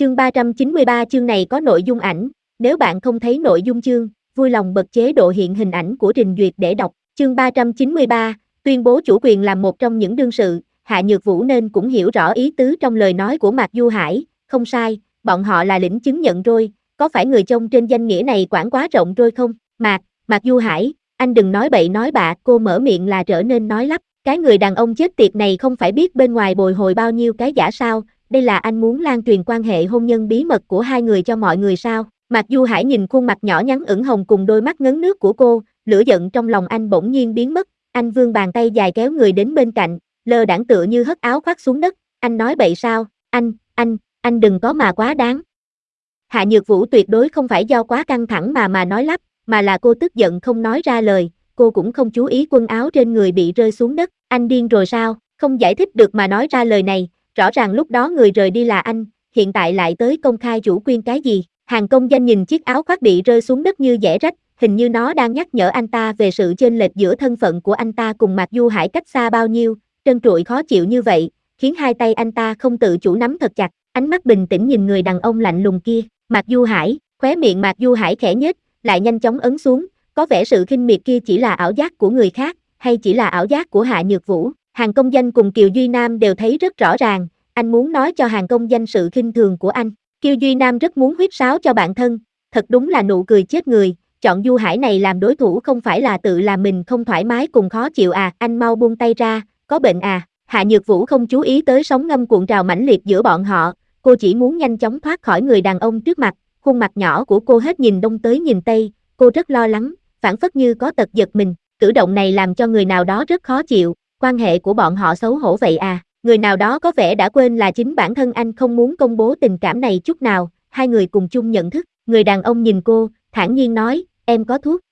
Chương 393 chương này có nội dung ảnh, nếu bạn không thấy nội dung chương, vui lòng bật chế độ hiện hình ảnh của trình duyệt để đọc. Chương 393, tuyên bố chủ quyền làm một trong những đương sự, Hạ Nhược Vũ nên cũng hiểu rõ ý tứ trong lời nói của Mạc Du Hải, không sai, bọn họ là lĩnh chứng nhận rồi, có phải người trông trên danh nghĩa này quản quá rộng rồi không? Mạc Du Hải, anh đừng nói bậy nói bạ, cô mở miệng là trở nên nói lắp, cái người đàn ông chết tiệt này không phải biết bên ngoài bồi hồi bao nhiêu cái giả sao? Đây là anh muốn lan truyền quan hệ hôn nhân bí mật của hai người cho mọi người sao? Mạc Du Hải nhìn khuôn mặt nhỏ nhắn ửng hồng cùng đôi mắt ngấn nước của cô, lửa giận trong lòng anh bỗng nhiên biến mất, anh vươn bàn tay dài kéo người đến bên cạnh, lơ đãng tựa như hất áo khoác xuống đất, anh nói bậy sao? Anh đừng có mà quá đáng. Hạ Nhược Vũ tuyệt đối không phải do quá căng thẳng mà nói lắp, mà là cô tức giận không nói ra lời, cô cũng không chú ý quần áo trên người bị rơi xuống đất, anh điên rồi sao? Không giải thích được mà nói ra lời này. Rõ ràng lúc đó người rời đi là anh, hiện tại lại tới công khai chủ quyền cái gì? Hàng công danh nhìn chiếc áo khoác bị rơi xuống đất như dẻ rách, hình như nó đang nhắc nhở anh ta về sự chênh lệch giữa thân phận của anh ta cùng Mạc Du Hải cách xa bao nhiêu, trân trụi khó chịu như vậy, khiến hai tay anh ta không tự chủ nắm thật chặt, ánh mắt bình tĩnh nhìn người đàn ông lạnh lùng kia, Mạc Du Hải, khóe miệng Mạc Du Hải khẽ nhếch, lại nhanh chóng ấn xuống, có vẻ sự khinh miệt kia chỉ là ảo giác của người khác, hay chỉ là ảo giác của Hạ Nhược Vũ? Hàng công danh cùng Kiều Duy Nam đều thấy rất rõ ràng, anh muốn nói cho Hàng công danh sự khinh thường của anh. Kiều Duy Nam rất muốn huýt sáo cho bản thân, thật đúng là nụ cười chết người, chọn Du Hải này làm đối thủ không phải là tự làm mình không thoải mái cùng khó chịu à, anh mau buông tay ra, có bệnh à? Hạ Nhược Vũ không chú ý tới sóng ngâm cuộn trào mãnh liệt giữa bọn họ, cô chỉ muốn nhanh chóng thoát khỏi người đàn ông trước mặt, khuôn mặt nhỏ của cô hết nhìn đông tới nhìn tây, cô rất lo lắng, phảng phất như có tật giật mình, cử động này làm cho người nào đó rất khó chịu, quan hệ của bọn họ xấu hổ vậy à? Người nào đó có vẻ đã quên là chính bản thân anh không muốn công bố tình cảm này chút nào, hai người cùng chung nhận thức, người đàn ông nhìn cô, thản nhiên nói, em có thuốc.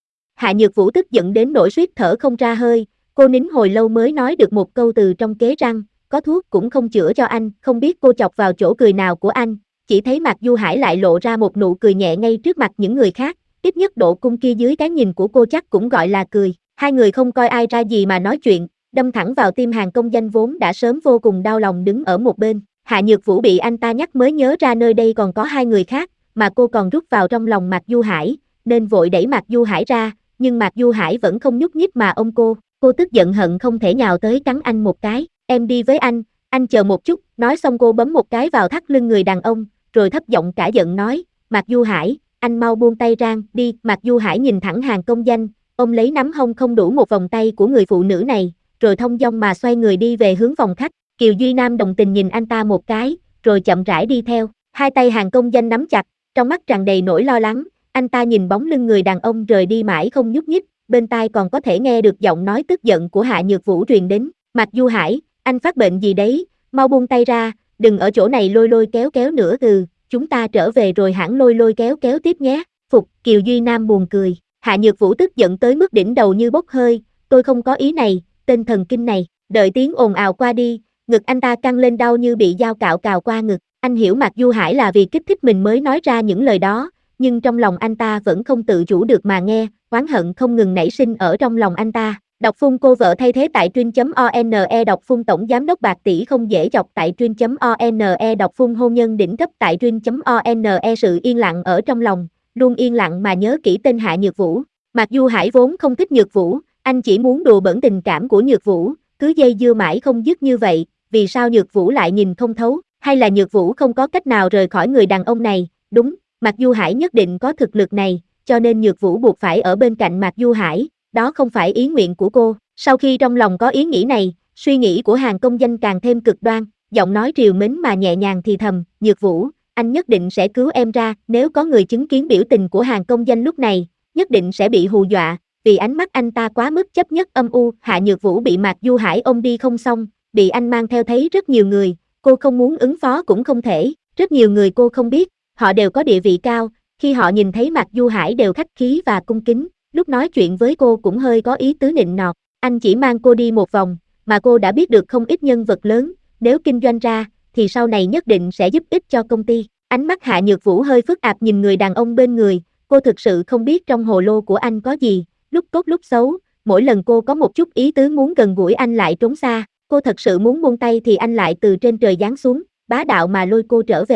Hạ Nhược Vũ tức giận đến nỗi suýt thở không ra hơi, cô nín hồi lâu mới nói được một câu từ trong kế răng, có thuốc cũng không chữa cho anh, không biết cô chọc vào chỗ cười nào của anh, chỉ thấy Mạc Du Hải lại lộ ra một nụ cười nhẹ ngay trước mặt những người khác, ít nhất độ cung kia dưới cái nhìn của cô chắc cũng gọi là cười, hai người không coi ai ra gì mà nói chuyện, đâm thẳng vào tim Hàng công danh vốn đã sớm vô cùng đau lòng đứng ở một bên. Hạ Nhược Vũ bị anh ta nhắc mới nhớ ra nơi đây còn có hai người khác, mà cô còn rút vào trong lòng Mạc Du Hải, nên vội đẩy Mạc Du Hải ra, nhưng Mạc Du Hải vẫn không nhúc nhích mà ôm cô tức giận hận không thể nhào tới cắn anh một cái, em đi với anh chờ một chút, nói xong cô bấm một cái vào thắt lưng người đàn ông, rồi thấp giọng cả giận nói, Mạc Du Hải, anh mau buông tay ra, đi, Mạc Du Hải nhìn thẳng Hàng công danh, ôm lấy nắm hông không đủ một vòng tay của người phụ nữ này, rồi thông dong mà xoay người đi về hướng phòng khách, Kiều Duy Nam đồng tình nhìn anh ta một cái, rồi chậm rãi đi theo, hai tay Hàng công danh nắm chặt, trong mắt tràn đầy nỗi lo lắng, anh ta nhìn bóng lưng người đàn ông rời đi mãi không nhúc nhích, bên tai còn có thể nghe được giọng nói tức giận của Hạ Nhược Vũ truyền đến, Mạc Du Hải, anh phát bệnh gì đấy, mau buông tay ra, đừng ở chỗ này lôi lôi kéo kéo nữa chúng ta trở về rồi hẳn lôi lôi kéo kéo tiếp nhé, Kiều Duy Nam buồn cười, Hạ Nhược Vũ tức giận tới mức đỉnh đầu như bốc hơi, tôi không có ý này, tên thần kinh này, đợi tiếng ồn ào qua đi, ngực anh ta căng lên đau như bị dao cạo cào qua ngực, anh hiểu Mạc Du Hải là vì kích thích mình mới nói ra những lời đó, nhưng trong lòng anh ta vẫn không tự chủ được mà nghe, oán hận không ngừng nảy sinh ở trong lòng anh ta. Đọc phun cô vợ thay thế tại truyện.one. Đọc phun tổng giám đốc bạc tỷ không dễ chọc tại truyện.one. Đọc phun hôn nhân đỉnh cấp tại truyện.one. Sự yên lặng ở trong lòng, luôn yên lặng mà nhớ kỹ tên Hạ Nhược Vũ. Mạc Du Hải vốn không thích Nhược Vũ, anh chỉ muốn đùa bỡn tình cảm của Nhược Vũ, cứ dây dưa mãi không dứt như vậy, vì sao Nhược Vũ lại nhìn không thấu, hay là Nhược Vũ không có cách nào rời khỏi người đàn ông này, đúng, Mạc Du Hải nhất định có thực lực này, cho nên Nhược Vũ buộc phải ở bên cạnh Mạc Du Hải, đó không phải ý nguyện của cô. Sau khi trong lòng có ý nghĩ này, suy nghĩ của Hàng công danh càng thêm cực đoan, giọng nói trìu mến mà nhẹ nhàng thì thầm, Nhược Vũ, anh nhất định sẽ cứu em ra, nếu có người chứng kiến biểu tình của Hàng công danh lúc này, nhất định sẽ bị hù dọa, vì ánh mắt anh ta quá mức chấp nhất âm u. Hạ Nhược Vũ bị Mạc Du Hải ôm đi không xong, bị anh mang theo thấy rất nhiều người, cô không muốn ứng phó cũng không thể, rất nhiều người cô không biết, họ đều có địa vị cao, khi họ nhìn thấy Mạc Du Hải đều khách khí và cung kính, lúc nói chuyện với cô cũng hơi có ý tứ nịnh nọt, anh chỉ mang cô đi một vòng, mà cô đã biết được không ít nhân vật lớn, nếu kinh doanh ra, thì sau này nhất định sẽ giúp ích cho công ty. Ánh mắt Hạ Nhược Vũ hơi phức tạp nhìn người đàn ông bên người, cô thực sự không biết trong hồ lô của anh có gì, lúc tốt lúc xấu, mỗi lần cô có một chút ý tứ muốn gần gũi anh lại trốn xa, cô thật sự muốn buông tay thì anh lại từ trên trời giáng xuống, bá đạo mà lôi cô trở về.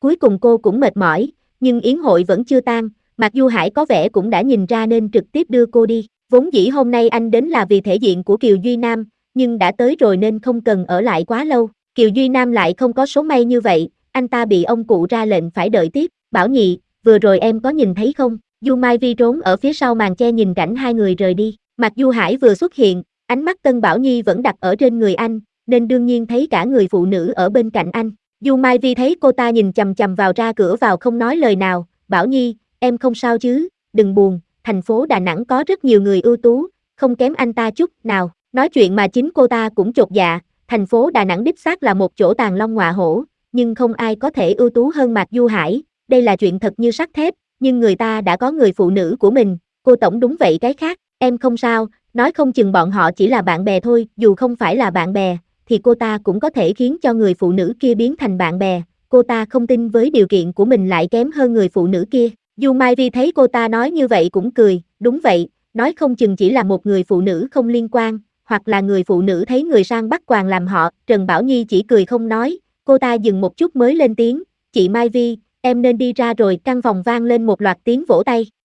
cuối cùng cô cũng mệt mỏi, nhưng yến hội vẫn chưa tan, Mạc Du Hải có vẻ cũng đã nhìn ra nên trực tiếp đưa cô đi. Vốn dĩ hôm nay anh đến là vì thể diện của Kiều Duy Nam, nhưng đã tới rồi nên không cần ở lại quá lâu. Kiều Duy Nam lại không có số may như vậy, anh ta bị ông cụ ra lệnh phải đợi tiếp. Bảo Nhị, vừa rồi em có nhìn thấy không? Du Mai Vi trốn ở phía sau màn che nhìn cảnh hai người rời đi. Mạc Du Hải vừa xuất hiện, ánh mắt Tân Bảo Nhi vẫn đặt ở trên người anh, nên đương nhiên thấy cả người phụ nữ ở bên cạnh anh. Du Mai Vi thấy cô ta nhìn chằm chằm vào ra cửa vào không nói lời nào. Bảo Nhi, em không sao chứ, đừng buồn, thành phố Đà Nẵng có rất nhiều người ưu tú, không kém anh ta chút nào. Nói chuyện mà chính cô ta cũng chột dạ, thành phố Đà Nẵng đích xác là một chỗ tàng long ngọa hổ, nhưng không ai có thể ưu tú hơn Mạc Du Hải, đây là chuyện thật như sắt thép, nhưng người ta đã có người phụ nữ của mình, cô tổng đúng vậy cái khác, em không sao, nói không chừng bọn họ chỉ là bạn bè thôi, dù không phải là bạn bè, thì cô ta cũng có thể khiến cho người phụ nữ kia biến thành bạn bè, cô ta không tin với điều kiện của mình lại kém hơn người phụ nữ kia. Du Mai Vi thấy cô ta nói như vậy cũng cười, đúng vậy, nói không chừng chỉ là một người phụ nữ không liên quan, hoặc là người phụ nữ thấy người sang bắt quàng làm họ. Trần Bảo Nhi chỉ cười không nói, cô ta dừng một chút mới lên tiếng, chị Mai Vi, em nên đi ra rồi. Căn phòng vang lên một loạt tiếng vỗ tay.